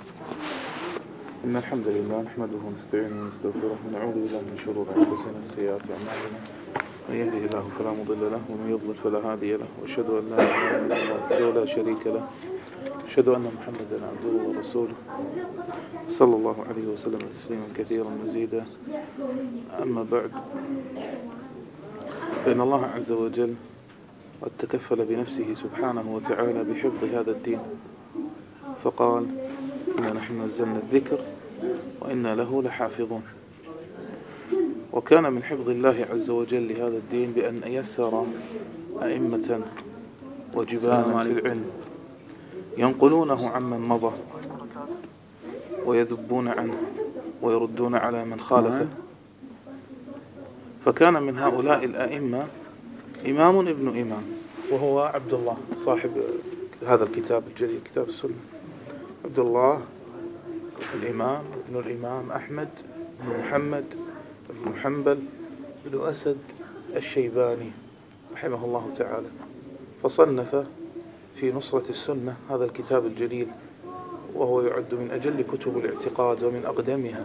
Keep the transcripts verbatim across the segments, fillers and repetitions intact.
إن الحمد لله نحمده ونستعينه ونستغفره ونعوذ بالله من شرور أنفسنا وسيئات أعمالنا. من يهده الله فلا مضل له ومن يضلل فلا هادي له، وأشهد أن لا إله إلا الله وحده لا شريك له، أشهد أن محمدا عبده ورسوله صلى الله عليه وسلم تسليما كثيرا مزيدا. أما بعد، فإن الله عز وجل قد تكفل بنفسه سبحانه وتعالى بحفظ هذا الدين، فقال: إنا نحن نزلنا الذكر وإنا له لحافظون. وكان من حفظ الله عز وجل لهذا الدين بأن يسر أئمة وجبانا في العلم ينقلونه عمن مضى ويذبون عنه ويردون على من خالفه. فكان من هؤلاء الأئمة إمام ابن إمام، وهو عبد الله صاحب هذا الكتاب الجليل كتاب السنة، عبد الله الإمام ابن الإمام أحمد بن محمد بن حنبل بن أسد الشيباني رحمه الله تعالى، فصنف في نصرة السنة هذا الكتاب الجليل، وهو يعد من أجل كتب الاعتقاد ومن أقدمها.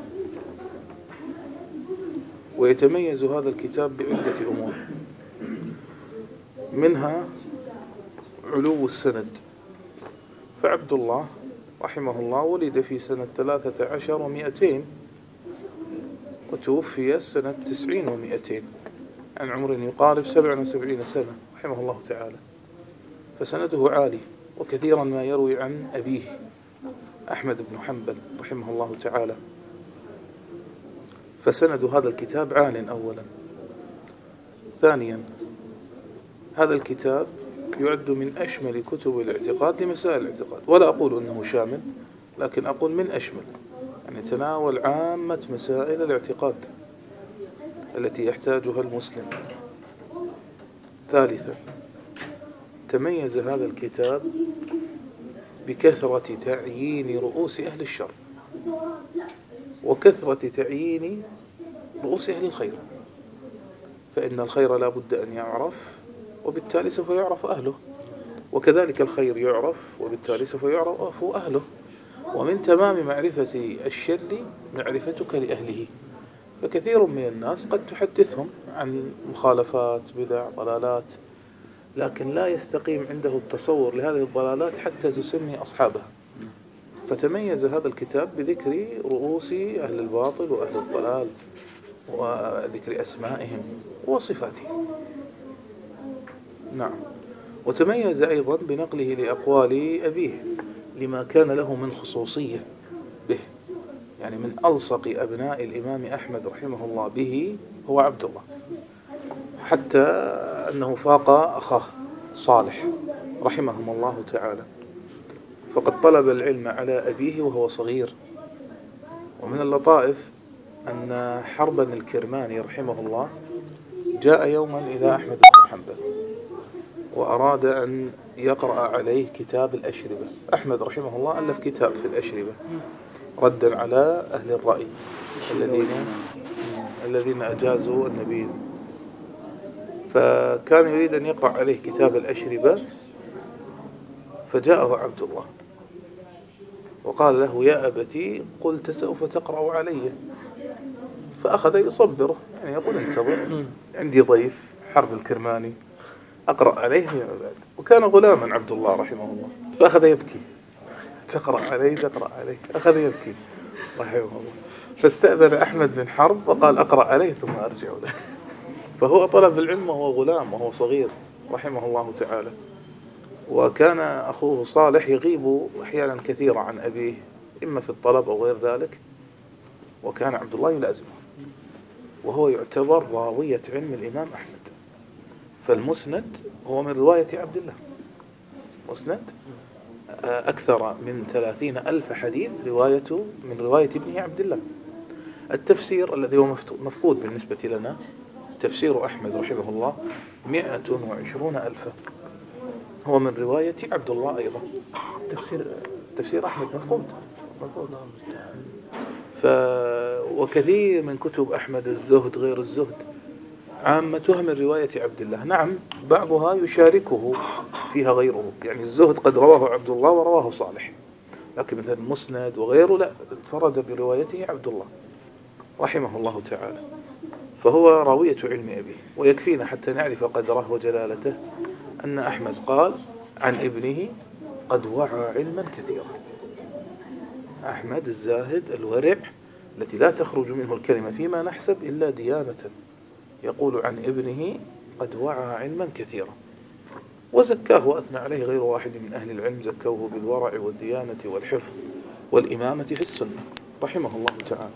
ويتميز هذا الكتاب بعدة أمور، منها علو السند. فعبد الله رحمه الله ولد في سنة ثلاثة عشر ومئتين، وتوفي سنة تسعين ومئتين، عن عمر يقارب سبع وسبعين سنة رحمه الله تعالى. فسنده عالي، وكثيرا ما يروي عن أبيه أحمد بن حنبل رحمه الله تعالى. فسند هذا الكتاب عال أولا. ثانيا، هذا الكتاب يعد من أشمل كتب الاعتقاد لمسائل الاعتقاد، ولا أقول أنه شامل، لكن أقول من أشمل، يعني تناول عامة مسائل الاعتقاد التي يحتاجها المسلم. ثالثا، تميز هذا الكتاب بكثرة تعيين رؤوس أهل الشر وكثرة تعيين رؤوس أهل الخير، فإن الخير لا بد أن يعرف، وبالتالي سوف يعرف أهله، وكذلك الخير يعرف وبالتالي سوف يعرف أهله. ومن تمام معرفة الشر معرفتك لأهله. فكثير من الناس قد تحدثهم عن مخالفات، بدع، ضلالات، لكن لا يستقيم عنده التصور لهذه الضلالات حتى تسمي أصحابها. فتميز هذا الكتاب بذكر رؤوس أهل الباطل وأهل الضلال، وذكر أسمائهم وصفاتهم. نعم. وتميز أيضا بنقله لأقوال أبيه، لما كان له من خصوصية به، يعني من ألصق أبناء الإمام أحمد رحمه الله به هو عبد الله، حتى أنه فاق أخاه صالح رحمهم الله تعالى. فقد طلب العلم على أبيه وهو صغير. ومن اللطائف أن حربا الكرماني رحمه الله جاء يوما إلى أحمد بن حنبل وأراد أن يقرأ عليه كتاب الأشربة. أحمد رحمه الله ألف كتاب في الأشربة ردا على أهل الرأي الذين الذين أجازوا النبيذ. فكان يريد أن يقرأ عليه كتاب الأشربة، فجاءه عبد الله وقال له: يا أبتي قلت سوف تقرأ علي. فأخذ يصبره، يعني يقول: انتظر، عندي ضيف حرب الكرماني أقرأ عليه فيما بعد. وكان غلاما عبد الله رحمه الله، فأخذ يبكي: تقرأ عليه تقرأ عليه أخذ يبكي رحمه الله. فاستأذن أحمد بن حرب وقال: أقرأ عليه ثم أرجع لك. فهو طلب العلم وهو غلام وهو صغير رحمه الله تعالى. وكان أخوه صالح يغيب أحيانا كثيرة عن أبيه، إما في الطلب أو غير ذلك، وكان عبد الله يلازمه، وهو يعتبر راوية علم الإمام أحمد. فالمسند هو من رواية عبد الله. مسند أكثر من ثلاثين ألف حديث روايته من رواية ابنه عبد الله. التفسير الذي هو مفقود بالنسبة لنا، تفسير أحمد رحمه الله، مئة وعشرون ألفا، هو من رواية عبد الله أيضا. تفسير تفسير أحمد مفقود مفقود. ف وكثير من كتب أحمد، الزهد غير الزهد، عامتها من رواية عبد الله. نعم، بعضها يشاركه فيها غيره، يعني الزهد قد رواه عبد الله ورواه صالح، لكن مثلا مسند وغيره لا، انفرد بروايته عبد الله رحمه الله تعالى، فهو راوية علم أبيه. ويكفينا حتى نعرف قدره وجلالته أن أحمد قال عن ابنه قد وعى علما كثيرا. أحمد الزاهد الورع التي لا تخرج منه الكلمة فيما نحسب إلا ديانة، يقول عن ابنه قد وعى علما كثيرا، وزكاه وأثنى عليه غير واحد من أهل العلم، زكوه بالورع والديانة والحفظ والإمامة في السنة رحمه الله تعالى.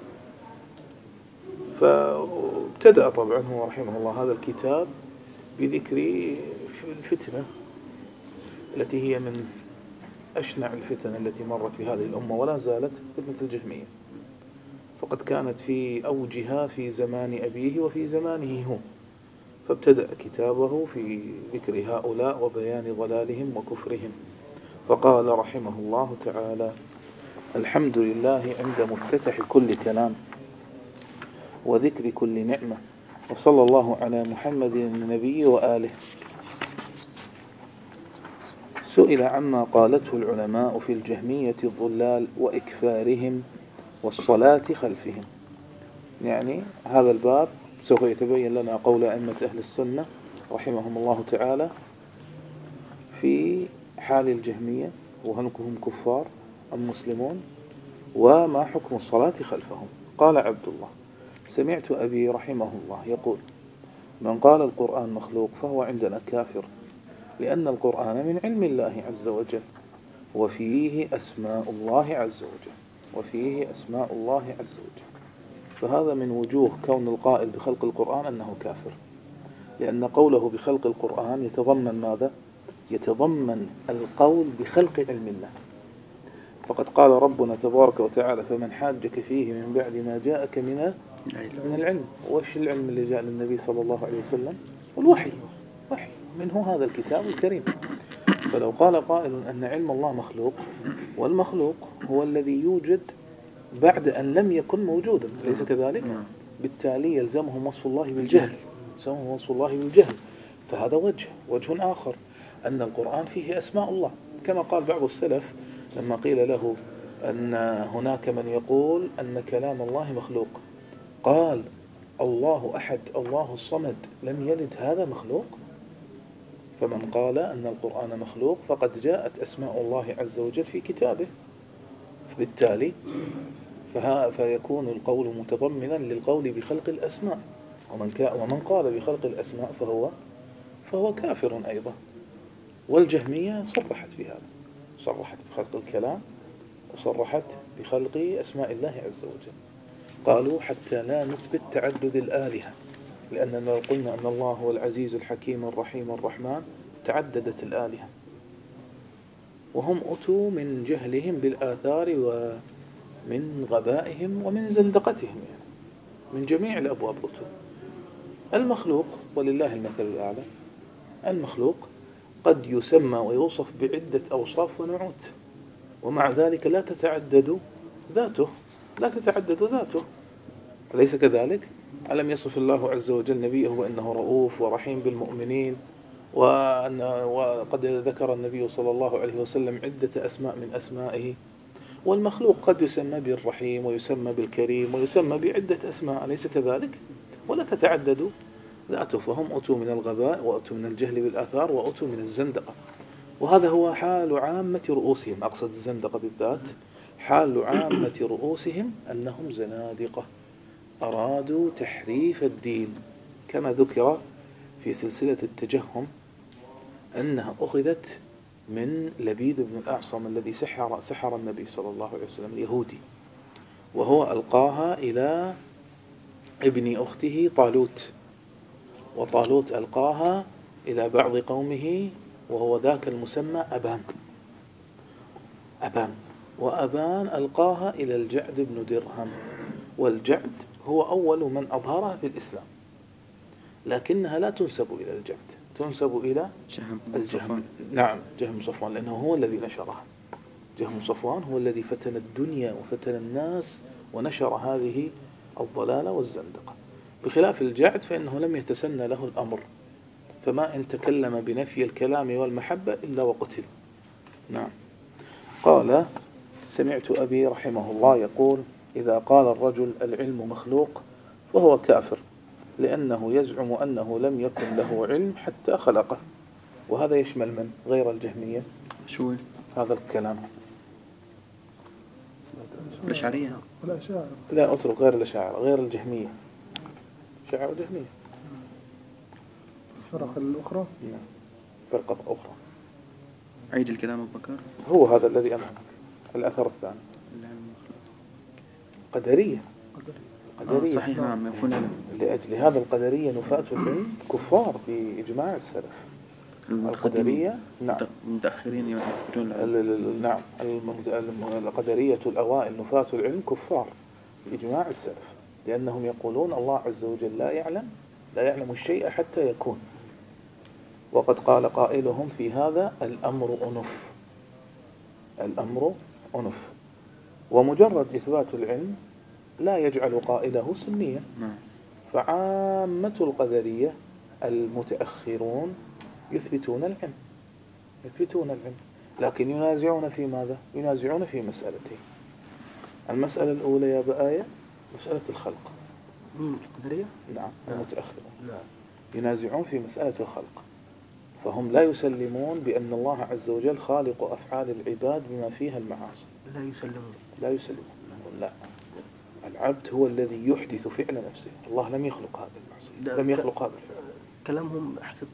فابتدأ طبعا هو رحمه الله هذا الكتاب بذكر الفتنة التي هي من أشنع الفتن التي مرت بهذه الأمة ولا زالت، فتنة الجهمية، فقد كانت في أوجها في زمان أبيه وفي زمانه هو. فابتدأ كتابه في ذكر هؤلاء وبيان ضلالهم وكفرهم، فقال رحمه الله تعالى: الحمد لله عند مفتتح كل كلام وذكر كل نعمة، وصلى الله على محمد النبي وآله. سئل عما قالته العلماء في الجهمية الضلال وإكفارهم والصلاة خلفهم. يعني هذا الباب سوف يتبين لنا قول أئمة أهل السنة رحمهم الله تعالى في حال الجهمية، وهل هم كفار أم مسلمون، وما حكم الصلاة خلفهم. قال عبد الله: سمعت أبي رحمه الله يقول: من قال القرآن مخلوق فهو عندنا كافر، لأن القرآن من علم الله عز وجل، وفيه أسماء الله عز وجل وفيه أسماء الله عز وجل. فهذا من وجوه كون القائل بخلق القرآن أنه كافر، لأن قوله بخلق القرآن يتضمن ماذا؟ يتضمن القول بخلق علم الله. فقد قال ربنا تبارك وتعالى: فمن حاجك فيه من بعد ما جاءك من من العلم. وش العلم اللي جاء للنبي صلى الله عليه وسلم؟ والوحي، وحي منه هذا الكتاب الكريم. فلو قال قائل أن علم الله مخلوق، والمخلوق هو الذي يوجد بعد أن لم يكن موجودا، ليس كذلك؟ بالتالي يلزمه وصف الله بالجهل، يلزمه وصف الله بالجهل. فهذا وجه وجه آخر، أن القرآن فيه أسماء الله، كما قال بعض السلف لما قيل له أن هناك من يقول أن كلام الله مخلوق، قال: الله أحد الله الصمد لم يلد، هذا مخلوق؟ فمن قال أن القرآن مخلوق فقد جاءت أسماء الله عز وجل في كتابه، بالتالي فها فيكون القول متضمنا للقول بخلق الأسماء. ومن, ومن قال بخلق الأسماء فهو فهو كافر أيضا. والجهمية صرحت بهذا، صرحت بخلق الكلام وصرحت بخلق أسماء الله عز وجل. قالوا: حتى لا نثبت تعدد الآلهة، لأننا لو قلنا أن الله هو العزيز الحكيم الرحيم الرحمن تعددت الآلهة. وهم أتوا من جهلهم بالآثار ومن غبائهم ومن زندقتهم، يعني من جميع الأبواب أتوا. المخلوق ولله المثل الأعلى، المخلوق قد يسمى ويوصف بعدة أوصاف ونعوت، ومع ذلك لا تتعدد ذاته، لا تتعدد ذاته، أليس كذلك؟ ألم يصف الله عز وجل نبيه بأنه رؤوف ورحيم بالمؤمنين، وأن وقد ذكر النبي صلى الله عليه وسلم عدة أسماء من أسمائه. والمخلوق قد يسمى بالرحيم ويسمى بالكريم ويسمى بعدة أسماء، أليس كذلك؟ ولا تتعدد ذاته. فهم أتوا من الغباء وأتوا من الجهل بالآثار وأتوا من الزندقة. وهذا هو حال عامة رؤوسهم، أقصد الزندقة بالذات، حال عامة رؤوسهم أنهم زنادقة أرادوا تحريف الدين، كما ذكر في سلسلة التجهم أنها أخذت من لبيد بن الأعصم الذي سحر, سحر النبي صلى الله عليه وسلم، اليهودي، وهو ألقاها إلى ابن أخته طالوت، وطالوت ألقاها إلى بعض قومه، وهو ذاك المسمى أبان أبان وأبان ألقاها إلى الجعد بن درهم. والجعد هو أول من أظهرها في الإسلام، لكنها لا تنسب إلى الجعد، تنسب إلى الجهم. نعم، جهم صفوان، لأنه هو الذي نشرها. جهم صفوان هو الذي فتن الدنيا وفتن الناس ونشر هذه الضلالة والزندقة، بخلاف الجعد فإنه لم يتسنى له الأمر، فما إن تكلم بنفي الكلام والمحبة إلا وقتل. نعم. قال: سمعت أبي رحمه الله يقول: إذا قال الرجل العلم مخلوق فهو كافر، لأنه يزعم أنه لم يكن له علم حتى خلقه. وهذا يشمل من غير الجهمية؟ شو هذا الكلام الأشعرية؟ لا، أترك غير الأشاعرة، غير الجهمية، أشاعرة وجهمية. الفرق الأخرى؟ نعم، فرقة أخرى. عيد الكلام أبو بكر. هو هذا الذي أمامك، الأثر الثاني. قدرية. قدرية. آه صحيح، نعم، مفهوم العلم. لأجل هذا القدرية نفاة العلم كفار بإجماع السلف. القدرية نعم المتأخرين يثبتون نعم القدرية الأوائل نفاة العلم كفار بإجماع السلف، لأنهم يقولون الله عز وجل لا يعلم لا يعلم الشيء حتى يكون. وقد قال قائلهم في هذا: الأمر أنف، الأمر أنف. ومجرد إثبات العلم لا يجعل قائله سنيا. فعامة القدرية المتأخرون يثبتون العلم يثبتون العلم لكن ينازعون في ماذا؟ ينازعون في مسألتين. المسألة الأولى يا بآية مسألة الخلق. القدرية؟ نعم، المتأخرون ينازعون في مسألة الخلق، فهم لا يسلمون بأن الله عز وجل خالق أفعال العباد بما فيها المعاصي. لا يسلمون لا يسلمون لا، العبد هو الذي يحدث فعل نفسه، الله لم يخلق هذا المعصية، لم يخلق هذا الفعل. كلامهم حسب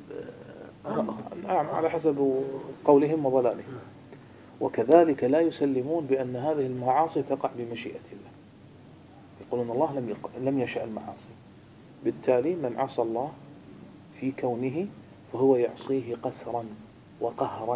نعم، على حسب قولهم وضلالهم. وكذلك لا يسلمون بأن هذه المعاصي تقع بمشيئة الله، يقولون الله لم لم يشاء المعاصي، بالتالي من عصى الله في كونه فهو يعصيه قسرا وقهرا،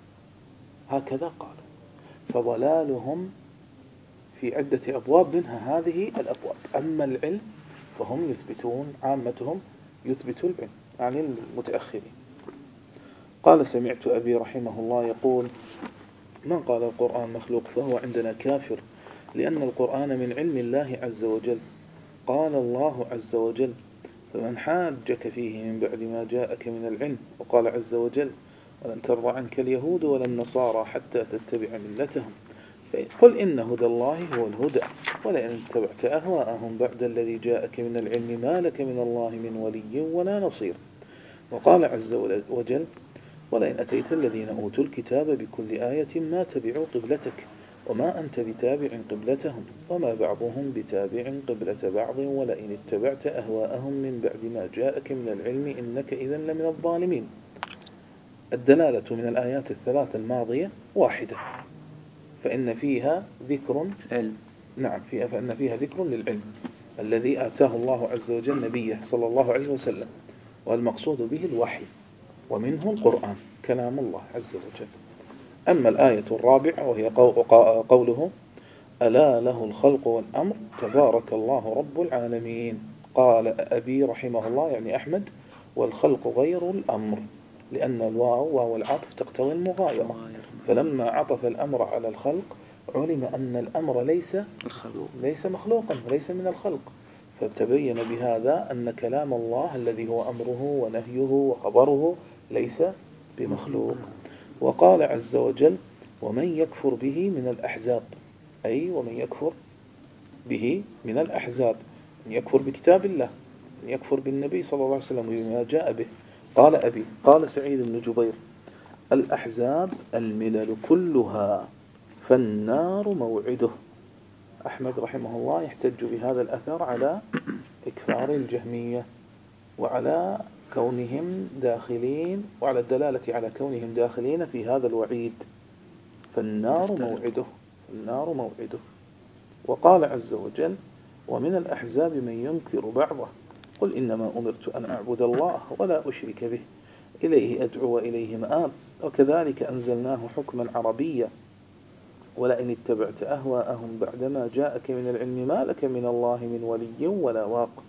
هكذا قالوا. فضلالهم في عدة أبواب، منها هذه الأبواب. أما العلم فهم يثبتون، عامتهم يثبتوا العلم، يعني المتأخرين. قال: سمعت أبي رحمه الله يقول: من قال القرآن مخلوق فهو عندنا كافر، لأن القرآن من علم الله عز وجل. قال الله عز وجل: فمن حاجك فيه من بعد ما جاءك من العلم. وقال عز وجل: ولن ترضى عنك اليهود ولا النصارى حتى تتبع ملتهم. قل إن هدى الله هو الهدى، ولئن اتبعت أهواءهم بعد الذي جاءك من العلم ما لك من الله من ولي ولا نصير. وقال عز وجل: ولئن أتيت الذين أوتوا الكتاب بكل آية ما تبعوا قبلتك وما أنت بتابع قبلتهم وما بعضهم بتابع قبلة بعض ولئن اتبعت أهواءهم من بعد ما جاءك من العلم إنك إذن لمن الظالمين. الدلالة من الآيات الثلاث الماضية واحدة، فإن فيها ذكر علم. نعم فيها فإن فيها ذكر للعلم الذي آتاه الله عز وجل نبيه صلى الله عليه وسلم، والمقصود به الوحي، ومنه القرآن كلام الله عز وجل. أما الآية الرابعة وهي قوله: ألا له الخلق والأمر تبارك الله رب العالمين. قال أبي رحمه الله يعني أحمد: والخلق غير الأمر، لأن الواو واو العطف تقتضي المغايرة، فلما عطف الأمر على الخلق علم أن الأمر ليس ليس مخلوقا، ليس من الخلق، فتبين بهذا أن كلام الله الذي هو أمره ونهيه وخبره ليس بمخلوق. وقال عز وجل: ومن يكفر به من الأحزاب، أي ومن يكفر به من الأحزاب، من يكفر بكتاب الله، من يكفر بالنبي صلى الله عليه وسلم وما جاء به. قال أبي قال سعيد بن جبير: الأحزاب الملل كلها فالنار موعده. أحمد رحمه الله يحتج بهذا الأثر على إكفار الجهمية وعلى كونهم داخلين، وعلى الدلالة على كونهم داخلين في هذا الوعيد، فالنار موعده النار موعده. وقال عز وجل: ومن الأحزاب من ينكر بعضه قل إنما أمرت أن أعبد الله ولا أشرك به إليه أدعو وإليه مآب. وكذلك أنزلناه حكما عربيا ولئن اتبعت أهواءهم بعدما جاءك من العلم ما لك من الله من ولي ولا واق.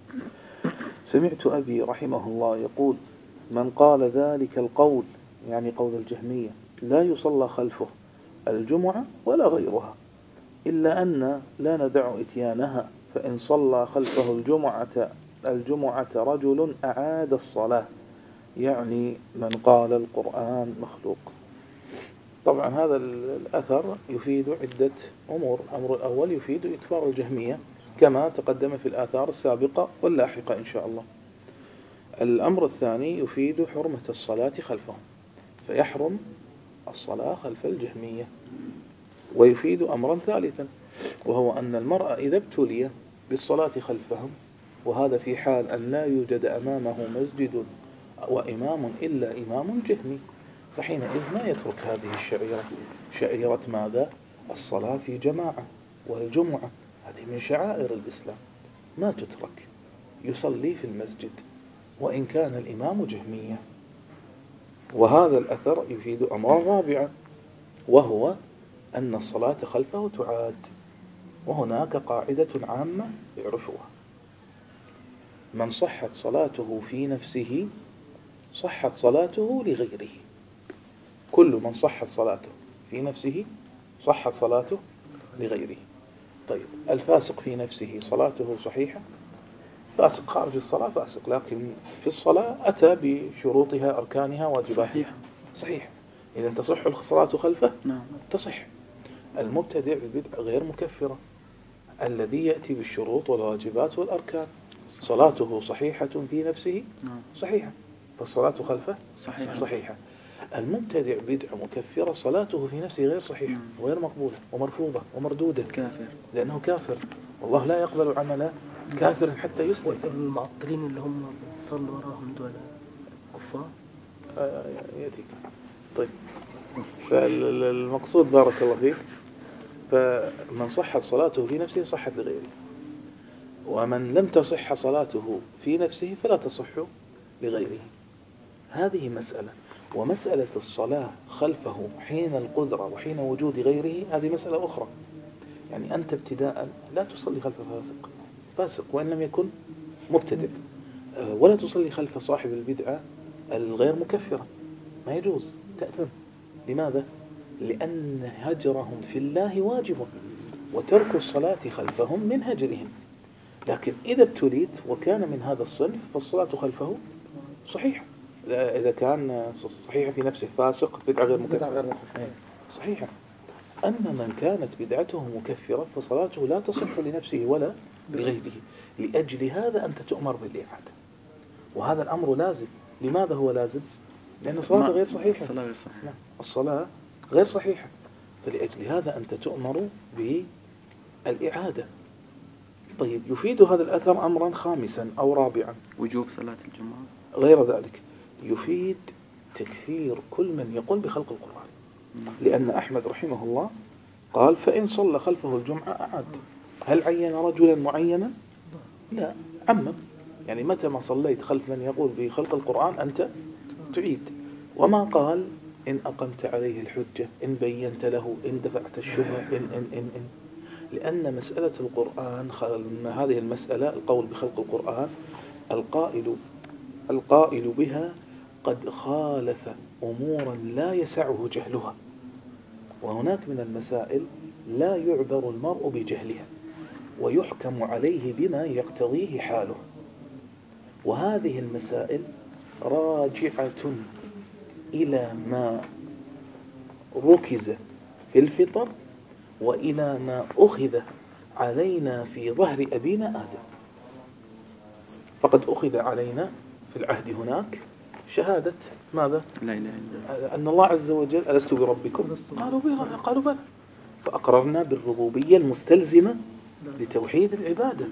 سمعت أبي رحمه الله يقول: من قال ذلك القول، يعني قول الجهمية، لا يصلى خلفه الجمعة ولا غيرها، إلا أن لا ندع إتيانها، فإن صلى خلفه الجمعة الجمعة رجل أعاد الصلاة، يعني من قال القرآن مخلوق. طبعا هذا الأثر يفيد عدة أمور. الأمر الأول يفيد إكفار الجهمية كما تقدم في الآثار السابقة واللاحقة إن شاء الله. الأمر الثاني يفيد حرمة الصلاة خلفهم، فيحرم الصلاة خلف الجهمية. ويفيد أمرا ثالثا، وهو أن المرء إذا ابتلي بالصلاة خلفهم، وهذا في حال أن لا يوجد أمامه مسجد وإمام إلا إمام جهمي، فحينئذ ما يترك هذه الشعيرة، شعيرة ماذا؟ الصلاة في جماعة والجمعة، هذه من شعائر الإسلام ما تترك، يصلي في المسجد وإن كان الإمام جهميا. وهذا الأثر يفيد أمرا رابعا، وهو أن الصلاة خلفه تعاد. وهناك قاعدة عامة يعرفوها: من صحت صلاته في نفسه صحت صلاته لغيره. كل من صحت صلاته في نفسه صحت صلاته لغيره. طيب الفاسق في نفسه صلاته صحيحة؟ فاسق خارج الصلاة فاسق، لكن في الصلاة أتى بشروطها أركانها واجباتها صحيح صحيح، إذا تصح الصلاة خلفه نعم تصح. المبتدع البدعة غير مكفرة، الذي يأتي بالشروط والواجبات والأركان صلاته صحيحة في نفسه نعم صحيحة، فالصلاة خلفه صحيح صحيحة. المبتدع بدعة مكفرة صلاته في نفسه غير صحيحة وغير مقبولة ومرفوضة ومردودة، كافر لأنه كافر، والله لا يقبل عمل كافر حتى يسلم. المعطلين اللي هم صلوا وراهم دول كفار. آه يأتيك. طيب فالمقصود بارك الله فيك، فمن صحت صلاته في نفسه صحت لغيره، ومن لم تصح صلاته في نفسه فلا تصح لغيره. هذه مسألة. ومسألة الصلاة خلفه حين القدرة وحين وجود غيره هذه مسألة أخرى. يعني أنت ابتداء لا تصلي خلف فاسق فاسق وإن لم يكن مبتدئ، ولا تصلي خلف صاحب البدعة الغير مكفرة، ما يجوز، تأثم. لماذا؟ لأن هجرهم في الله واجب، وترك الصلاة خلفهم من هجرهم. لكن إذا ابتليت وكان من هذا الصنف فالصلاة خلفه صحيحة، إذا كان صحيحة في نفسه، فاسق بدعة غير مكفرة صحيحة. أما من كانت بدعته مكفرة فصلاته لا تصح لنفسه ولا لغيره. لأجل هذا أنت تؤمر بالإعادة، وهذا الأمر لازم. لماذا هو لازم؟ لأن الصلاة غير صحيحة. الصلاة غير صحيحة. لا. الصلاة غير صحيحة، فلأجل هذا أنت تؤمر بالإعادة. طيب يفيد هذا الأثر أمرا خامسا أو رابعا، وجوب صلاة الجمعة. غير ذلك يفيد تكفير كل من يقول بخلق القرآن، لأن أحمد رحمه الله قال: فإن صلى خلفه الجمعة أعاد. هل عين رجلا معينا؟ لا، عمم. يعني متى ما صليت خلف من يقول بخلق القرآن أنت تعيد. وما قال: إن أقمت عليه الحجة، إن بينت له، إن دفعت الشبهة، إن إن إن إن لأن مسألة القرآن، هذه المسألة القول بخلق القرآن، القائل القائل بها قد خالف أمورا لا يسعه جهلها، وهناك من المسائل لا يعذر المرء بجهلها ويحكم عليه بما يقتضيه حاله. وهذه المسائل راجعة إلى ما ركز في الفطر وإلى ما أخذ علينا في ظهر أبينا آدم. فقد أخذ علينا في العهد هناك شهادة ماذا؟ لا إله إلا الله. أن الله عز وجل: ألست بربكم؟ قالوا بلى. قالوا بلى. فأقررنا بالربوبية المستلزمة لتوحيد العبادة.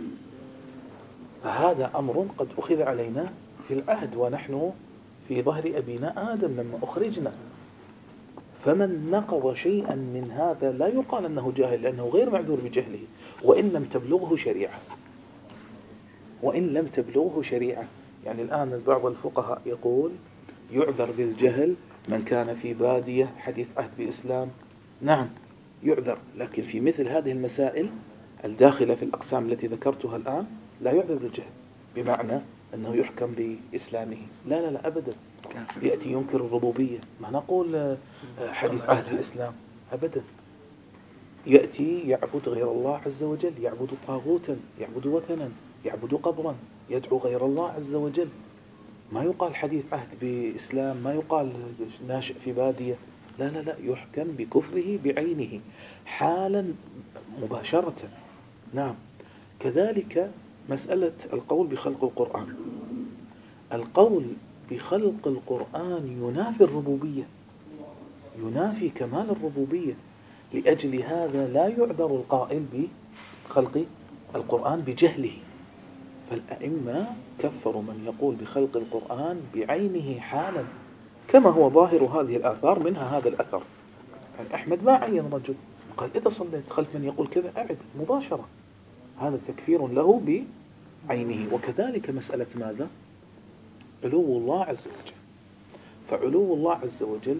فهذا أمر قد أخذ علينا في العهد ونحن في ظهر أبينا آدم لما أخرجنا. فمن نقض شيئا من هذا لا يقال أنه جاهل، لأنه غير معذور بجهله، وإن لم تبلغه شريعة وإن لم تبلغه شريعة. يعني الآن بعض الفقهاء يقول يعذر بالجهل من كان في بادية حديث عهد بإسلام. نعم يعذر، لكن في مثل هذه المسائل الداخلة في الأقسام التي ذكرتها الآن لا يعذر بالجهل بمعنى أنه يحكم بإسلامه. لا لا لا أبدا. يأتي ينكر الربوبية، ما نقول حديث عهد الإسلام أبدا. يأتي يعبد غير الله عز وجل، يعبد طاغوتا، يعبد وثنا، يعبد قبرا، يدعو غير الله عز وجل. ما يقال حديث عهد بإسلام، ما يقال ناشئ في بادية، لا لا لا، يحكم بكفره بعينه حالا مباشرة. نعم. كذلك مسألة القول بخلق القرآن. القول بخلق القرآن ينافي الربوبية، ينافي كمال الربوبية. لأجل هذا لا يعذر القائل بخلق القرآن بجهله. فالأئمة كفروا من يقول بخلق القرآن بعينه حالا، كما هو ظاهر هذه الآثار، منها هذا الأثر. يعني أحمد ما عين رجل، قال إذا صليت خلف من يقول كذا أعد مباشرة، هذا تكفير له بعينه. وكذلك مسألة ماذا؟ علو الله عز وجل. فعلو الله عز وجل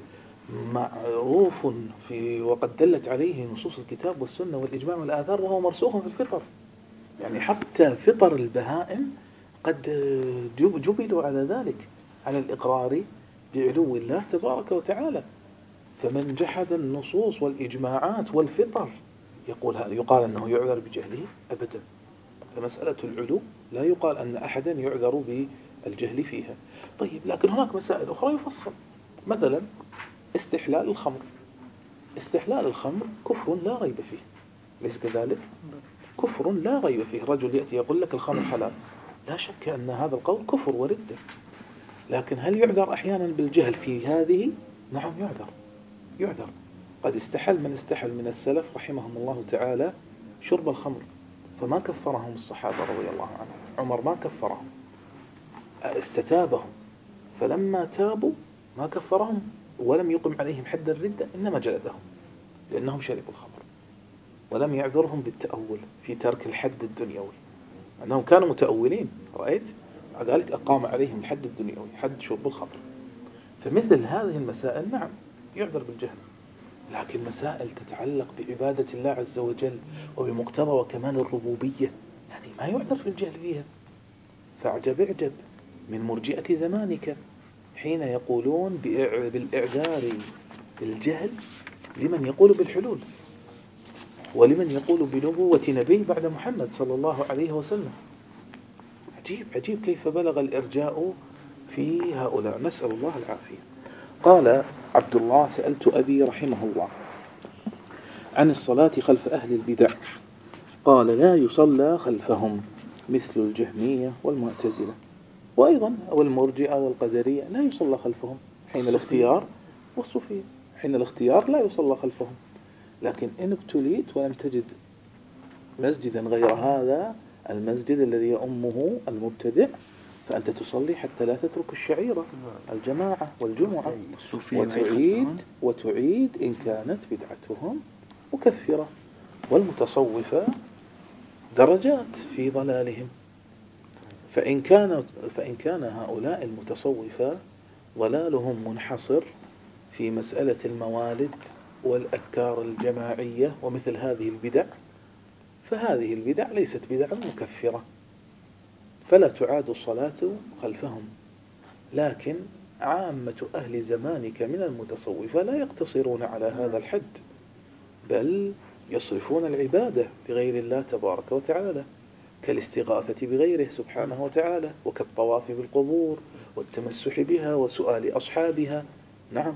معروف في وقد دلت عليه نصوص الكتاب والسنة والإجماع والآثار، وهو مرسوخ في الفطر. يعني حتى فطر البهائم قد جبلوا على ذلك، على الإقرار بعلو الله تبارك وتعالى. فمن جحد النصوص والإجماعات والفطر يقول هذا يقال أنه يعذر بجهله؟ أبدا. فمسألة العلو لا يقال أن أحدا يعذر بالجهل فيها. طيب، لكن هناك مسائل أخرى يفصل. مثلا استحلال الخمر. استحلال الخمر كفر لا ريب فيه، ليس كذلك؟ كفر لا ريب فيه. رجل يأتي يقول لك الخمر حلال، لا شك أن هذا القول كفر وردة. لكن هل يعذر أحيانا بالجهل في هذه؟ نعم يعذر، يعذر. قد استحل من استحل من السلف رحمهم الله تعالى شرب الخمر، فما كفرهم الصحابة رضي الله عنهم. عمر ما كفرهم، استتابهم، فلما تابوا ما كفرهم ولم يقم عليهم حد الردة، إنما جلدهم لأنهم شربوا الخمر، ولم يعذرهم بالتأول في ترك الحد الدنيوي، أنهم كانوا متأولين. رأيت؟ بعد ذلك أقام عليهم الحد الدنيوي، حد شرب الخمر. فمثل هذه المسائل نعم يعذر بالجهل. لكن مسائل تتعلق بعبادة الله عز وجل وبمقتضى وكمال الربوبية، هذه ما يعذر في الجهل فيها. فاعجب اعجب من مرجئة زمانك حين يقولون بالإعذار بالجهل لمن يقول بالحلول، ولمن يقول بنبوة نبي بعد محمد صلى الله عليه وسلم. عجيب عجيب كيف بلغ الإرجاء في هؤلاء، نسأل الله العافية. قال عبد الله: سألت أبي رحمه الله عن الصلاة خلف أهل البدع، قال: لا يصلى خلفهم، مثل الجهمية والمعتزلة، وأيضا أو المرجئة والقدرية لا يصلى خلفهم حين الاختيار، والصوفية حين الاختيار لا يصلى خلفهم. لكن إن ابتليت ولم تجد مسجدا غير هذا المسجد الذي يؤمه المبتدع، فأنت تصلي حتى لا تترك الشعيرة، الجماعة والجمعة، وتعيد وتعيد إن كانت بدعتهم مكفرة. والمتصوفة درجات في ضلالهم، فإن كان فإن كان هؤلاء المتصوفة ضلالهم منحصر في مسألة الموالد والأذكار الجماعية ومثل هذه البدع، فهذه البدع ليست بدع مكفرة، فلا تعاد الصلاة خلفهم. لكن عامة أهل زمانك من المتصوفة لا يقتصرون على هذا الحد، بل يصرفون العبادة لغير الله تبارك وتعالى، كالاستغاثة بغيره سبحانه وتعالى، وكالطواف بالقبور والتمسح بها وسؤال أصحابها. نعم.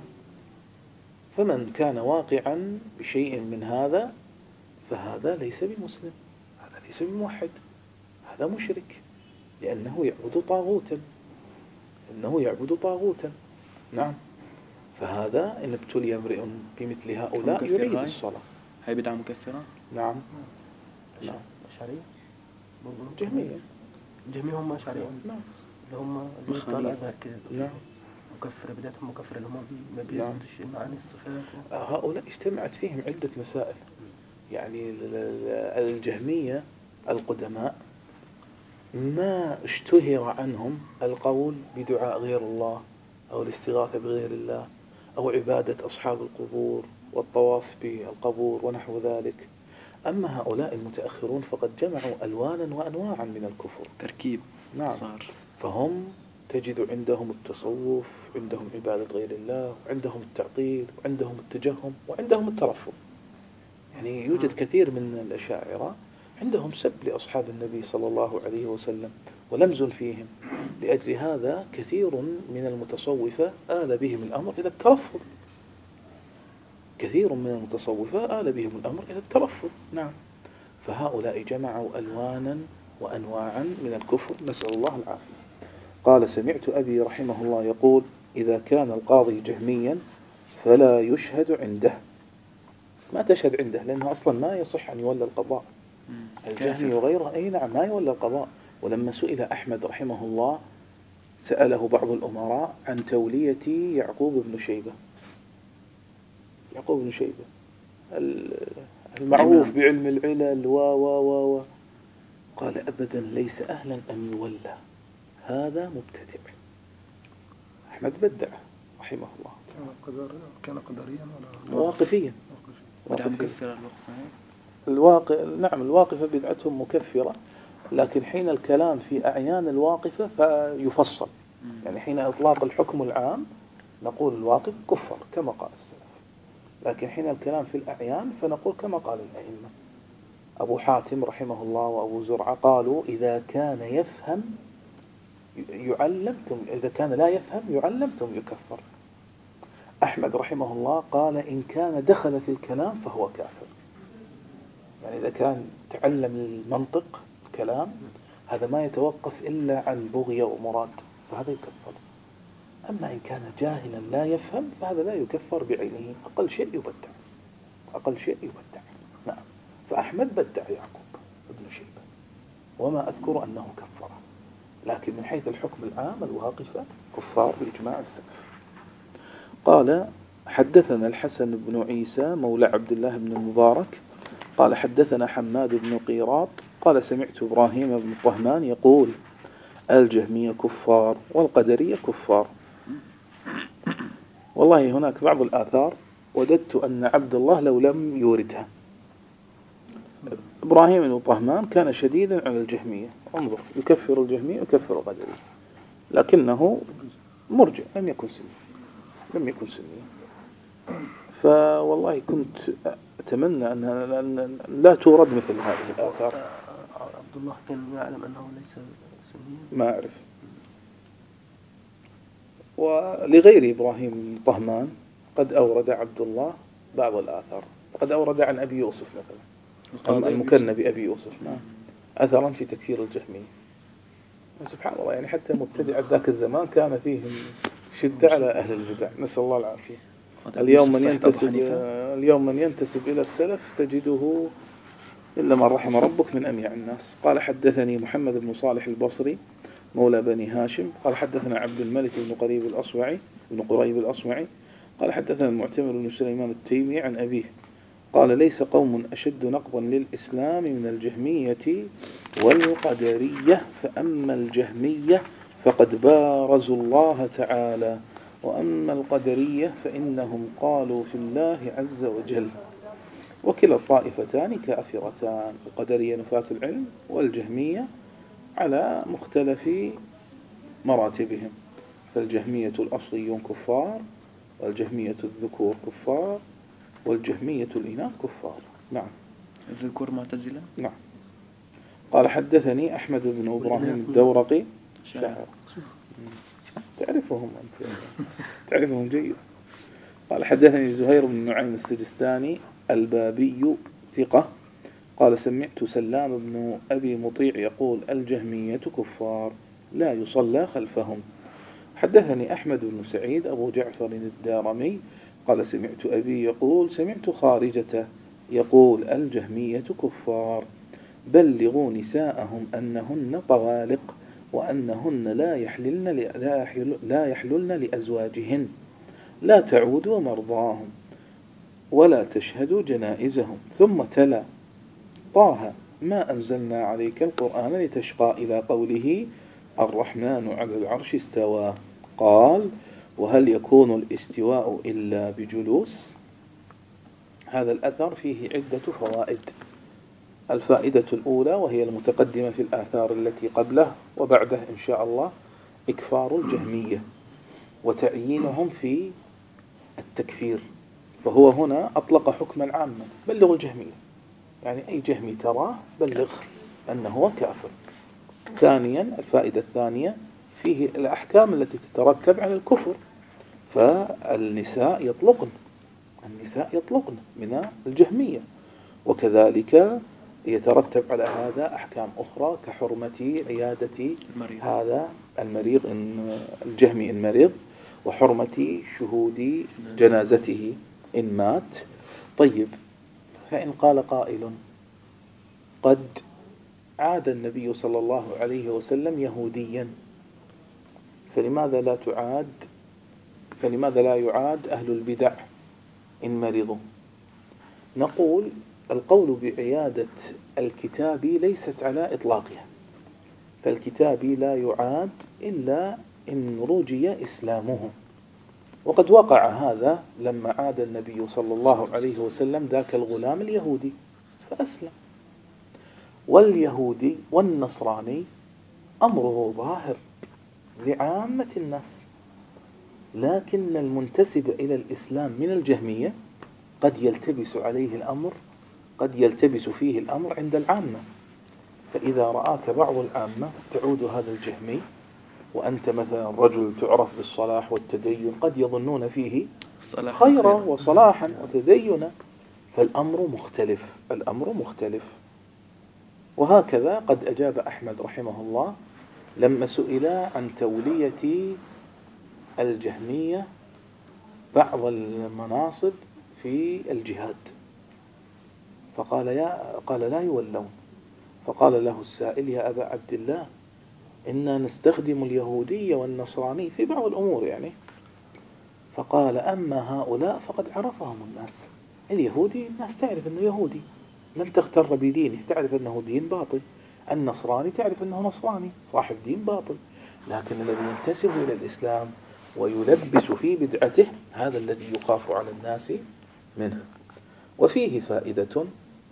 فمن كان واقعا بشيء من هذا فهذا ليس بمسلم، هذا ليس بموحد، هذا مشرك، لأنه يعبد طاغوتا، إنه يعبد طاغوتا. نعم. فهذا إن ابتلي امرئ بمثل هؤلاء يعيد الصلاة. هي بدعة مكفرة؟ نعم. نعم. أشعرية؟ جهمية. جميع هم أشعرية. نعم. اللي هم زي الطلبة كده. نعم. مكفرة، بدايتهم مكفرة، اللي هم ما بيثبتوش معاني الصفات. هؤلاء اجتمعت فيهم عدة مسائل. يعني الجهمية القدماء ما اشتهر عنهم القول بدعاء غير الله أو الاستغاثة بغير الله أو عبادة أصحاب القبور والطواف بالقبور ونحو ذلك. أما هؤلاء المتأخرون فقد جمعوا ألوانا وأنواعا من الكفر، تركيب. نعم. صار. فهم تجد عندهم التصوف، عندهم عبادة غير الله، وعندهم التعطيل، وعندهم التجهم، وعندهم الترفض. يعني يوجد كثير من الأشاعرة عندهم سب لأصحاب النبي صلى الله عليه وسلم ولمز فيهم. لأجل هذا كثير من المتصوفة آل بهم الأمر إلى الترفض، كثير من المتصوفة آل بهم الأمر إلى الترفض. نعم. فهؤلاء جمعوا ألوانا وأنواعا من الكفر، نسأل الله العافية. قال سمعت أبي رحمه الله يقول إذا كان القاضي جهميا فلا يشهد عنده. ما تشهد عنده لأنه أصلا ما يصح أن يولى القضاء. الجهمي وغيره أي نعم ما يولى القضاء. ولما سئل أحمد رحمه الله سأله بعض الأمراء عن تولية يعقوب بن شيبة، يعقوب بن شيبة المعروف بعلم العلل و و و و قال أبدا ليس أهلا أن يولى، هذا مبتدع. أحمد بدع رحمه الله. كان قدر كان قدريا ولا واقفيا؟ بدعة مكفرة الوقفة. الواقع نعم الواقفة بدعتهم مكفرة، لكن حين الكلام في أعيان الواقفة فيفصل. يعني حين إطلاق الحكم العام نقول الواقف كفر كما قال السلف، لكن حين الكلام في الأعيان فنقول كما قال الأئمة. أبو حاتم رحمه الله وأبو زرعة قالوا إذا كان يفهم يعلم ثم إذا كان لا يفهم يعلم ثم يكفر. أحمد رحمه الله قال إن كان دخل في الكلام فهو كافر. يعني إذا كان تعلم المنطق الكلام هذا ما يتوقف إلا عن بغية ومراد فهذا يكفر. أما إن كان جاهلا لا يفهم فهذا لا يكفر بعينه، أقل شيء يبدع، أقل شيء يبدع. نعم. فأحمد بدع يعقوب ابن شيبة وما أذكر أنه كفره، لكن من حيث الحكم العام الواقفة كفار بإجماع السلف. قال حدثنا الحسن بن عيسى مولى عبد الله بن المبارك قال حدثنا حماد بن قيراط قال سمعت إبراهيم بن طهمان يقول الجهمية كفار والقدرية كفار. والله هناك بعض الآثار وددت أن عبد الله لو لم يوردها. إبراهيم بن طهمان كان شديدا على الجهمية، انظر يكفر الجهمية ويكفر القدرية، لكنه مرجع لم يكن سني لم يكن سني فوالله كنت أتمنى أن لا تورد مثل هذه الآثار. عبد الله كان يعلم أنه ليس سنيا؟ ما أعرف. ولغير إبراهيم بن طهمان قد أورد عبد الله بعض الآثار، فقد أورد عن أبي يوسف مثلا المكنى بأبي يوسف أثرا في تكفير الجهمية. سبحان الله، يعني حتى مبتدع ذاك الزمان كان فيهم شدة على أهل البدع، نسأل الله العافية. اليوم من ينتسب اليوم من ينتسب إلى السلف تجده إلا من رحم ربك من أميع الناس. قال حدثني محمد بن صالح البصري مولى بني هاشم قال حدثنا عبد الملك بن قريب الأصوعي بن قريب الأصوعي قال حدثنا المعتمر بن سليمان التيمي عن أبيه قال ليس قوم أشد نقضا للإسلام من الجهمية والقدرية، فأما الجهمية فقد بارزوا الله تعالى، وأما القدرية فإنهم قالوا في الله عز وجل. وكلا الطائفتان كافرتان، القدرية نفاة العلم والجهمية على مختلف مراتبهم، فالجهمية الأصليون كفار، والجهمية الذكور كفار، والجهمية الإناث كفار. نعم. الذكور معتزلة. نعم. قال حدثني أحمد بن إبراهيم الدورقي شاعر تعرفهم أنت تعرفهم جيد. قال حدثني زهير بن نعيم السجستاني البابي ثقة قال سمعت سلام بن أبي مطيع يقول الجهمية كفار لا يصلى خلفهم. حدثني أحمد بن سعيد أبو جعفر الدارمي قال سمعت أبي يقول سمعت خارجة يقول الجهمية كفار بلغوا نساءهم أنهن طوالق وأنهن لا يحللن لا يحل لا يحللن لأزواجهن لا تعودوا مرضاهم ولا تشهدوا جنائزهم. ثم تلا طه ما أنزلنا عليك القرآن لتشقى إلى قوله الرحمن على العرش استوى قال وهل يكون الاستواء إلا بجلوس. هذا الأثر فيه عدة فوائد. الفائدة الأولى وهي المتقدمة في الآثار التي قبله وبعده إن شاء الله إكفار الجهمية وتعيينهم في التكفير، فهو هنا أطلق حكما عاما بلغ الجهمية، يعني أي جهمي تراه بلغ أنه هو كافر. ثانيا الفائدة الثانية فيه الأحكام التي تترتب على الكفر، فالنساء يطلقن النساء يطلقن من الجهمية، وكذلك يترتب على هذا أحكام أخرى كحرمة عيادة المريض. هذا المريض إن الجهمي إن مرض، وحرمة شهود جنازته إن مات. طيب، فإن قال قائل قد عاد النبي صلى الله عليه وسلم يهوديا، فلماذا لا تعاد فلماذا لا يعاد أهل البدع إن مرضوا؟ نقول القول بعيادة الكتابي ليست على إطلاقها، فالكتابي لا يعاد إلا إن رجي إسلامه، وقد وقع هذا لما عاد النبي صلى الله عليه وسلم ذاك الغلام اليهودي فأسلم. واليهودي والنصراني أمره ظاهر لعامة الناس، لكن المنتسب إلى الإسلام من الجهمية قد يلتبس عليه الأمر قد يلتبس فيه الأمر عند العامة، فإذا رآك بعض العامة تعود هذا الجهمي وأنت مثلا رجل تعرف بالصلاح والتدين، قد يظنون فيه خيرا وصلاحا وتدينا، فالأمر مختلف الأمر مختلف. وهكذا قد أجاب أحمد رحمه الله لما سئل عن تولية الجهمية بعض المناصب في الجهاد، فقال يا قال لا يولون، فقال له السائل يا أبا عبد الله إنا نستخدم اليهودي والنصراني في بعض الأمور يعني، فقال أما هؤلاء فقد عرفهم الناس. اليهودي الناس تعرف أنه يهودي لم تغتر بدينه، تعرف أنه دين باطل. النصراني تعرف أنه نصراني صاحب دين باطل، لكن الذي ينتسب إلى الإسلام ويلبس في بدعته هذا الذي يخاف على الناس منه. وفيه فائدة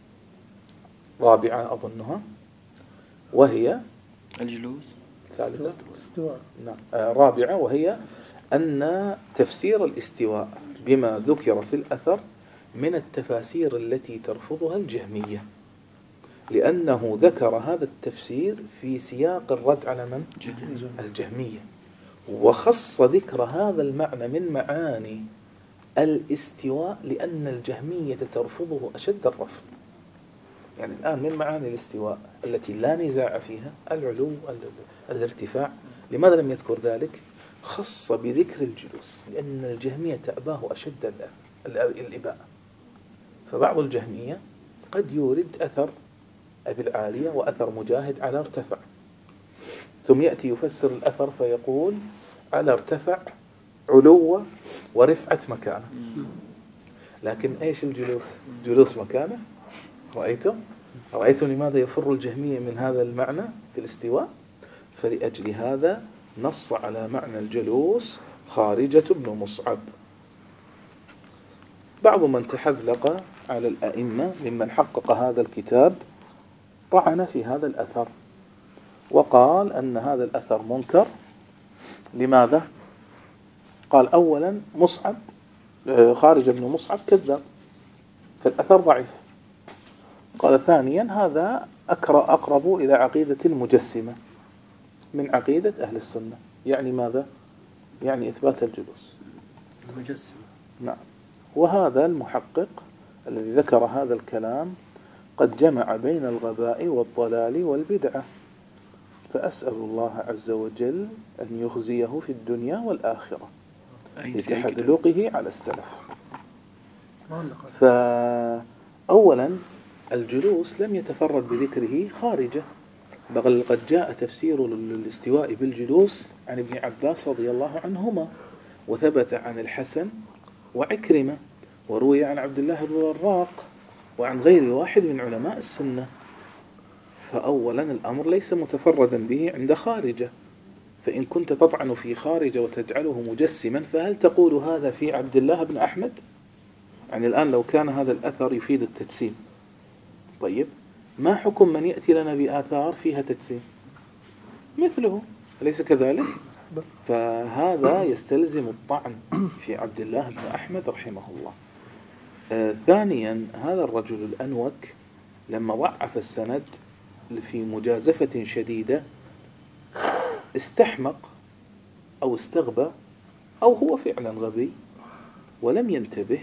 رابعة أظنها، وهي الجلوس ثالثة الاستواء. نعم آه رابعة، وهي أن تفسير الاستواء بما ذكر في الأثر من التفاسير التي ترفضها الجهمية، لأنه ذكر هذا التفسير في سياق الرد على من؟ الجهمية، وخص ذكر هذا المعنى من معاني الاستواء لأن الجهمية ترفضه أشد الرفض. يعني الآن من معاني الاستواء التي لا نزاع فيها العلو الارتفاع، لماذا لم يذكر ذلك؟ خص بذكر الجلوس لأن الجهمية تأباه أشد الإباء. فبعض الجهمية قد يورد أثر أبي العالية وأثر مجاهد على ارتفع، ثم يأتي يفسر الأثر فيقول على ارتفع علو ورفعة مكانه، لكن إيش الجلوس؟ جلوس مكانه. رأيتم؟ رأيتم لماذا يفر الجهمية من هذا المعنى في الاستواء؟ فلأجل هذا نص على معنى الجلوس خارجة بن مصعب. بعض من تحذلق على الأئمة ممن حقق هذا الكتاب طعن في هذا الأثر وقال أن هذا الأثر منكر. لماذا؟ قال أولا مصعب خارج بن مصعب كذاب فالأثر ضعيف. قال ثانيا هذا أقرب إلى عقيدة المجسمة من عقيدة أهل السنة. يعني ماذا؟ يعني إثبات الجلوس المجسم. نعم. وهذا المحقق الذي ذكر هذا الكلام قد جمع بين الغباء والضلال والبدعة، فأسأل الله عز وجل أن يخزيه في الدنيا والآخرة لتحذلقه على السلف. فأولا الجلوس لم يتفرد بذكره خارجه، بل قد جاء تفسير الاستواء بالجلوس عن ابن عباس رضي الله عنهما، وثبت عن الحسن وعكرمة، وروي عن عبد الله بن الراق وعن غير واحد من علماء السنة. فأولا الأمر ليس متفردا به عند خارجه، فإن كنت تطعن في خارجه وتجعله مجسما فهل تقول هذا في عبد الله بن أحمد؟ يعني الآن لو كان هذا الأثر يفيد التجسيم، طيب ما حكم من يأتي لنا بآثار فيها تجسيم مثله؟ أليس كذلك؟ فهذا يستلزم الطعن في عبد الله بن أحمد رحمه الله. آه ثانيا هذا الرجل الأنوك لما ضعف السند في مجازفة شديدة استحمق أو استغبى أو هو فعلا غبي ولم ينتبه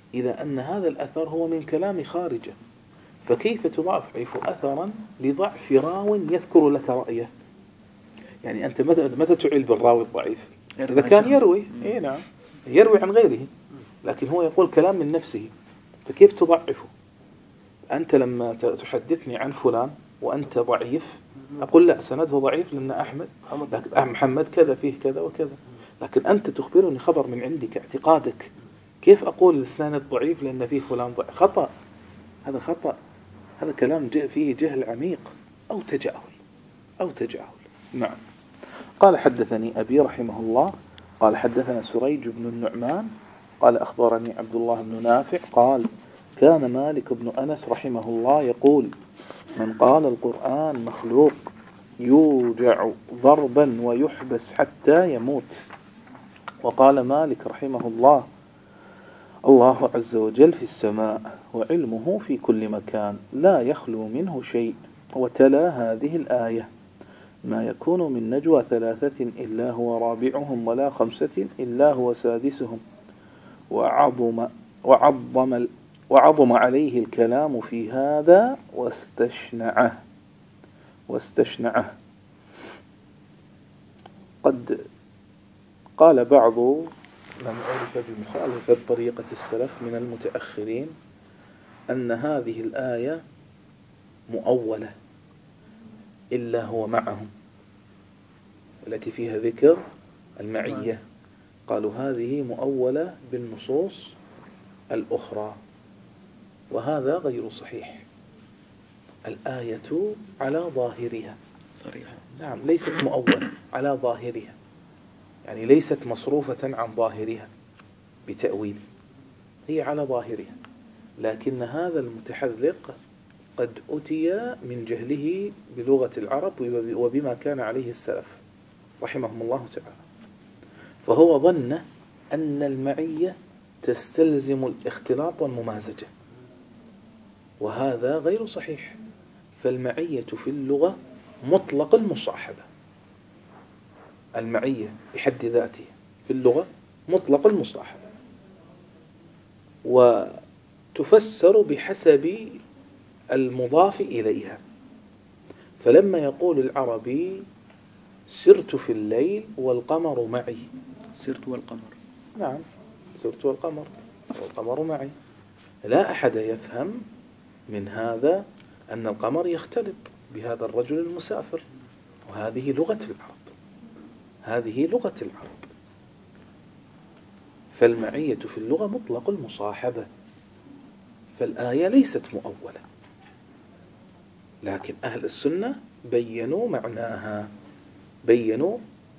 إذا أن هذا الأثر هو من كلام خارجه، فكيف تضعف أثرا لضعف راو يذكر لك رأيه؟ يعني أنت متى متى تعيل بالراوي الضعيف؟ إذا كان يروي، إيه نعم، يروي عن غيره، لكن هو يقول كلام من نفسه، فكيف تضعفه؟ أنت لما تحدثني عن فلان وأنت ضعيف أقول لا سنده ضعيف لأن أحمد لكن محمد كذا فيه كذا وكذا، لكن أنت تخبرني خبر من عندك اعتقادك، كيف أقول الإسناد ضعيف لأن فيه فلان ضعيف؟ خطأ، هذا خطأ، هذا كلام فيه جهل عميق أو تجاهل أو تجاهل. نعم. قال حدثني أبي رحمه الله قال حدثنا سريج بن النعمان قال أخبرني عبد الله بن نافع قال كان مالك بن أنس رحمه الله يقول من قال القرآن مخلوق يوجع ضربا ويحبس حتى يموت. وقال مالك رحمه الله الله عز وجل في السماء وعلمه في كل مكان لا يخلو منه شيء. وتلا هذه الآية ما يكون من نجوى ثلاثة إلا هو رابعهم ولا خمسة إلا هو سادسهم وعظم, وعظم, وعظم عليه الكلام في هذا واستشنعه واستشنعه قد قال بعض من عرف بمخالفة طريقة السلف من المتأخرين أن هذه الآية مؤولة إلا هو معهم التي فيها ذكر المعية، قالوا هذه مؤولة بالنصوص الأخرى، وهذا غير صحيح. الآية على ظاهرها صريحة، نعم ليست مؤولة، على ظاهرها يعني ليست مصروفة عن ظاهرها بتأويل، هي على ظاهرها، لكن هذا المتحذق قد أتي من جهله بلغة العرب وبما كان عليه السلف رحمهم الله تعالى، فهو ظن أن المعية تستلزم الاختلاط والممازجة، وهذا غير صحيح. فالمعية في اللغة مطلق المصاحبة، المعية بحد ذاته في اللغة مطلق المصاحبة، وتفسر بحسب المضاف إليها. فلما يقول العربي سرت في الليل والقمر معي، سرت والقمر، نعم سرت والقمر والقمر معي، لا أحد يفهم من هذا أن القمر يختلط بهذا الرجل المسافر، وهذه لغة العرب، هذه لغة العرب. فالمعية في اللغة مطلق المصاحبة، فالآية ليست مؤولة، لكن أهل السنة بيّنوا معناها، بيّنوا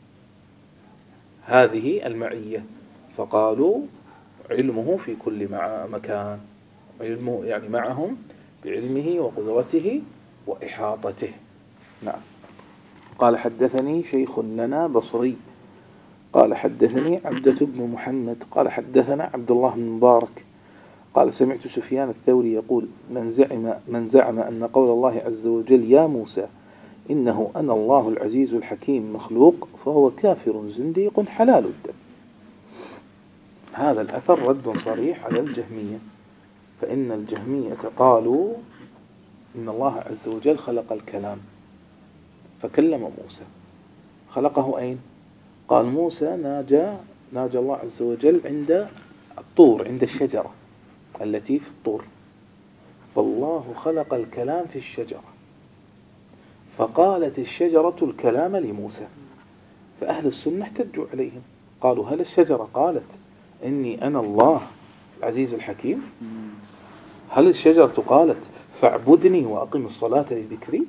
هذه المعية فقالوا علمه في كل مكان، علمه يعني معهم بعلمه وقدرته وإحاطته. نعم. قال حدثني شيخ لنا بصري قال حدثني عبدة بن محمد قال حدثنا عبد الله بن مبارك قال سمعت سفيان الثوري يقول من زعم, من زعم أن قول الله عز وجل يا موسى إنه أنا الله العزيز الحكيم مخلوق فهو كافر زنديق حلال الدم. هذا الأثر رد صريح على الجهمية، فإن الجهمية قالوا إن الله عز وجل خلق الكلام فكلم موسى، خلقه أين؟ قال موسى ناجى ناجى الله عز وجل عند الطور، عند الشجرة التي في الطور، فالله خلق الكلام في الشجرة، فقالت الشجرة الكلام لموسى، فأهل السنة احتجوا عليهم قالوا هل الشجرة قالت إني أنا الله العزيز الحكيم؟ هل الشجرة قالت فاعبدني وأقم الصلاة لذكري؟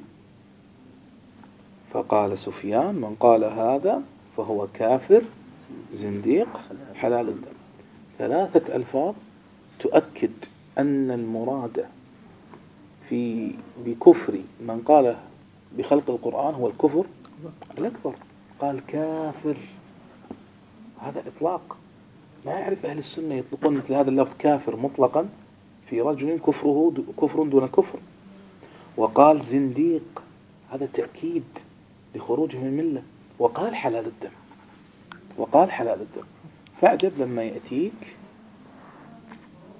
فقال سفيان من قال هذا فهو كافر زنديق حلال الدم. ثلاثة ألفاظ تؤكد أن المراد في بكفر من قال بخلق القرآن هو الكفر الأكبر، قال كافر، هذا إطلاق ما يعرف أهل السنة يطلقون مثل هذا اللفظ كافر مطلقا في رجل كفره كفر دون كفر. وقال زنديق، هذا تأكيد لخروجه من الملة. وقال حلال الدم، وقال حلال الدم. فأعجب لما يأتيك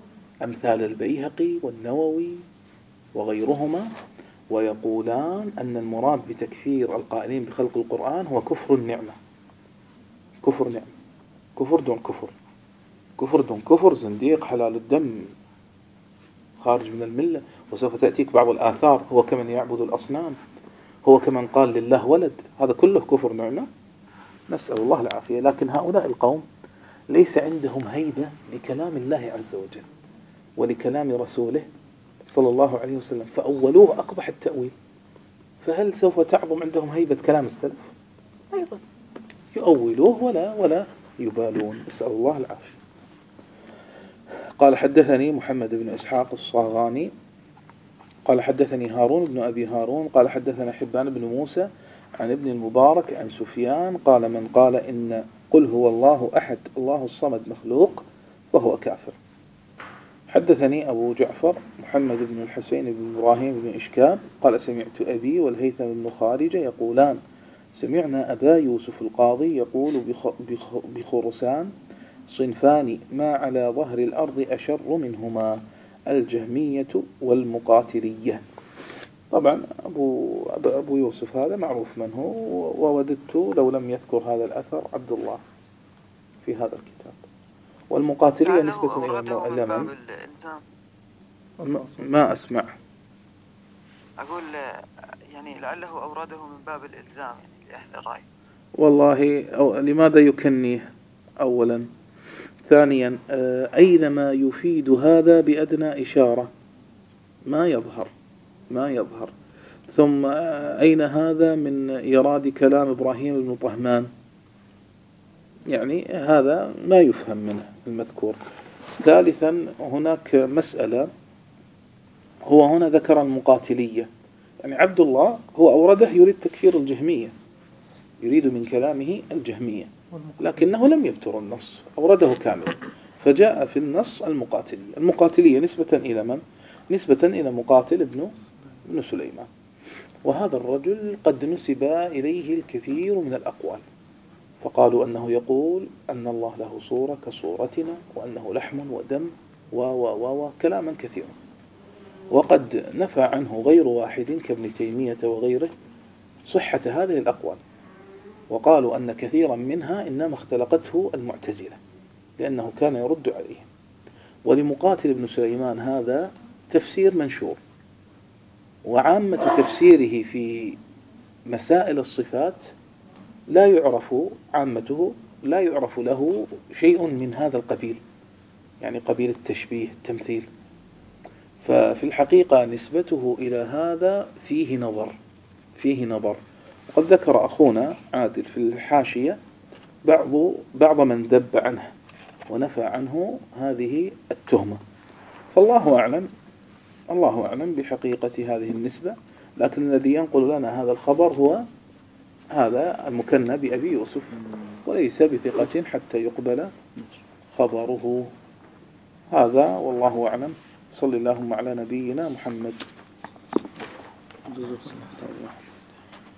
أمثال البيهقي والنووي وغيرهما، ويقولان أن المراد بتكفير القائلين بخلق القرآن هو كفر النعمة. كفر نعمة، كفر دون كفر، كفر دون كفر، زنديق حلال الدم خارج من الملة. وسوف تأتيك بعض الآثار، هو كمن يعبد الأصنام، هو كمن قال لله ولد، هذا كله كفر نعمة، نسأل الله العافية. لكن هؤلاء القوم ليس عندهم هيبة لكلام الله عز وجل ولكلام رسوله صلى الله عليه وسلم، فأولوه أقبح التأويل. فهل سوف تعظم عندهم هيبة كلام السلف؟ أيضا يؤولوه ولا ولا يبالون، نسأل الله العافية. قال حدثني محمد بن إسحاق الصاغاني قال حدثني هارون بن أبي هارون قال حدثنا حبان بن موسى عن ابن المبارك عن سفيان قال من قال إن قل هو الله أحد الله الصمد مخلوق فهو كافر. حدثني أبو جعفر محمد بن الحسين بن إبراهيم بن إشكاب قال سمعت أبي والهيثم بن خارجة يقولان سمعنا أبا يوسف القاضي يقول بخرسان صنفان ما على ظهر الأرض أشر منهما الجهمية والمقاتلية. طبعا أبو, أبو يوسف هذا معروف من هو، ووددت لو لم يذكر هذا الأثر عبد الله في هذا الكتاب. والمقاتلية نسبة إلى اليمن. ما أسمع. أقول يعني لعله أورده من باب الإلزام يعني لأهل الرأي. والله أو لماذا يكنيه أولا؟ ثانيا أينما يفيد هذا بأدنى إشارة ما يظهر ما يظهر ثم أين هذا من إيراد كلام إبراهيم بن طهمان؟ يعني هذا ما يفهم منه المذكور. ثالثا هناك مسألة، هو هنا ذكر المقاتلية، يعني عبد الله هو أورده يريد تكفير الجهمية، يريد من كلامه الجهمية، لكنه لم يبتر النص، أورده كامل، فجاء في النص المقاتلية. المقاتلية نسبة إلى من؟ نسبة إلى مقاتل ابن ابن سليمان، وهذا الرجل قد نسب إليه الكثير من الأقوال، فقالوا أنه يقول أن الله له صورة كصورتنا وأنه لحم ودم و و و كلاما كثيرا، وقد نفى عنه غير واحد كابن تيمية وغيره صحة هذه الأقوال، وقالوا أن كثيرا منها إنما اختلقته المعتزلة لأنه كان يرد عليهم. ولمقاتل ابن سليمان هذا تفسير منشور، وعامة تفسيره في مسائل الصفات لا يعرف عامته لا يعرف له شيء من هذا القبيل، يعني قبيل التشبيه التمثيل. ففي الحقيقة نسبته إلى هذا فيه نظر فيه نظر وقد ذكر أخونا عادل في الحاشية بعض بعض من ذب عنه ونفى عنه هذه التهمة، فالله أعلم الله أعلم بحقيقة هذه النسبة. لكن الذي ينقل لنا هذا الخبر هو هذا المكنى بأبي يوسف، وليس بثقة حتى يقبل خبره. هذا والله أعلم. صلى اللهم على نبينا محمد.